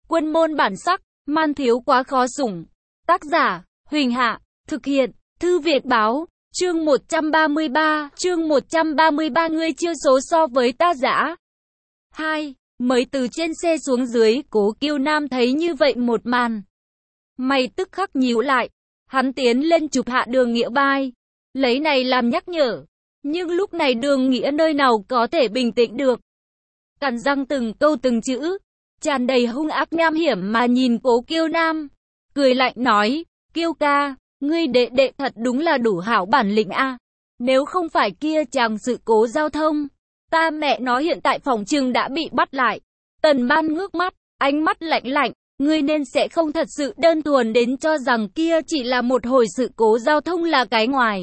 Quân môn bản sắc, man thiếu quá khó sủng. Tác giả, Huỳnh Hạ, thực hiện, Thư Việt Báo, chương 133, ngươi chưa số so với ta dã. 2. Mới từ trên xe xuống dưới, Cố Kiêu Nam thấy như vậy một màn. Mày tức khắc nhíu lại, hắn tiến lên chụp hạ Đường Nghĩa vai, lấy này làm nhắc nhở. Nhưng lúc này Đường Nghĩa nơi nào có thể bình tĩnh được. Cắn răng từng câu từng chữ, tràn đầy hung ác nham hiểm mà nhìn Cố Kiêu Nam, cười lạnh nói, Kiêu ca, ngươi đệ đệ thật đúng là đủ hảo bản lĩnh a. Nếu không phải kia chàng sự cố giao thông, ta mẹ nó hiện tại phòng trừng đã bị bắt lại. Tần Ban ngước mắt, ánh mắt lạnh lạnh, ngươi nên sẽ không thật sự đơn thuần đến cho rằng kia chỉ là một hồi sự cố giao thông là cái ngoài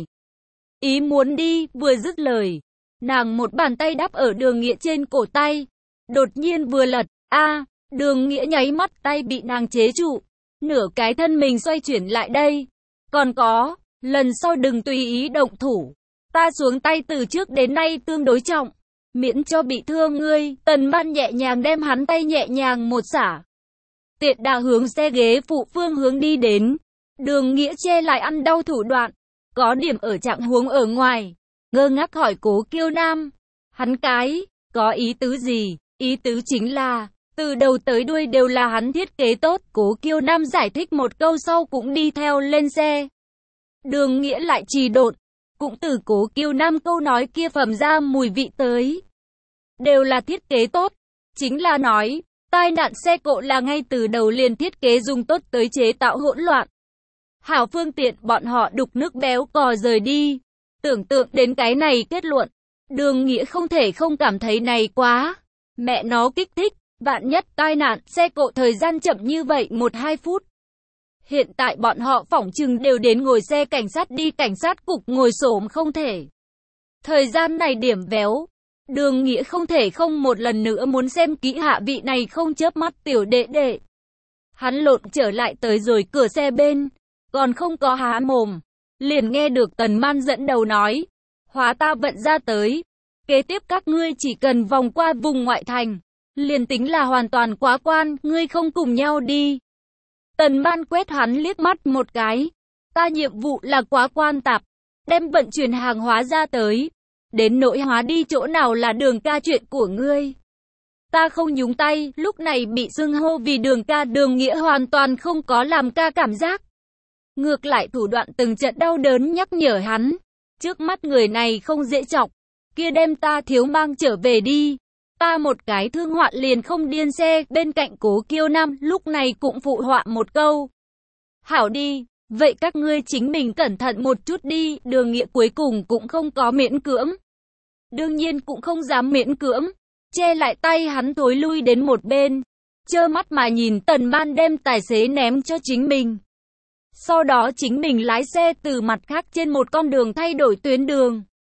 ý muốn đi. Vừa dứt lời, nàng một bàn tay đắp ở Đường Nghĩa trên cổ tay, đột nhiên vừa lật, Đường Nghĩa nháy mắt tay bị nàng chế trụ, nửa cái thân mình xoay chuyển lại đây. Còn có, lần sau đừng tùy ý động thủ, ta xuống tay từ trước đến nay tương đối trọng, miễn cho bị thương ngươi. Tần Ban nhẹ nhàng đem hắn tay nhẹ nhàng một xả, tiện đà hướng xe ghế phụ phương hướng đi đến. Đường Nghĩa che lại ăn đau thủ đoạn, có điểm ở trạng huống ở ngoài, ngơ ngác hỏi Cố Kiêu Nam, hắn có ý tứ gì? Ý tứ chính là, từ đầu tới đuôi đều là hắn thiết kế tốt. Cố Kiêu Nam giải thích một câu sau cũng đi theo lên xe. Đường Nghĩa lại trì độn, cũng từ Cố Kiêu Nam câu nói kia phẩm ra mùi vị tới. Đều là thiết kế tốt, chính là nói, tai nạn xe cộ là ngay từ đầu liền thiết kế dùng tốt tới chế tạo hỗn loạn. Hảo phương tiện bọn họ đục nước béo cò rời đi. Tưởng tượng đến cái này kết luận, Đường Nghĩa không thể không cảm thấy này quá mẹ nó kích thích. Vạn nhất tai nạn xe cộ thời gian chậm như vậy 1-2 phút. Hiện tại bọn họ phỏng chừng đều đến ngồi xe cảnh sát đi cảnh sát cục ngồi xổm không thể. Thời gian này điểm véo, Đường Nghĩa không thể không một lần nữa muốn xem kỹ hạ vị này không chớp mắt tiểu đệ đệ. Hắn lộn trở lại tới rồi cửa xe bên, còn không có há mồm, liền nghe được Tần Man dẫn đầu nói, hóa ta vận ra tới, kế tiếp các ngươi chỉ cần vòng qua vùng ngoại thành, liền tính là hoàn toàn quá quan, ngươi không cùng nhau đi. Tần Man quét hắn liếc mắt một cái, ta nhiệm vụ là quá quan tạp, đem vận chuyển hàng hóa ra tới, đến nỗi hóa đi chỗ nào là Đường ca chuyện của ngươi. Ta không nhúng tay. Lúc này bị xưng hô vì Đường ca, Đường Nghĩa hoàn toàn không có làm ca cảm giác. Ngược lại thủ đoạn từng trận đau đớn nhắc nhở hắn, trước mắt người này không dễ chọc, kia đem ta thiếu mang trở về đi. Ta một cái thương hoạn liền không điên xe. Bên cạnh Cố Kiêu Nam lúc này cũng phụ họa một câu, hảo đi, vậy các ngươi chính mình cẩn thận một chút đi. Đường Nghĩa cuối cùng cũng không có miễn cưỡng, đương nhiên cũng không dám miễn cưỡng, che lại tay hắn thối lui đến một bên, trơ mắt mà nhìn Tần Man đem tài xế ném cho chính mình. Sau đó chính mình lái xe từ mặt khác trên một con đường thay đổi tuyến đường.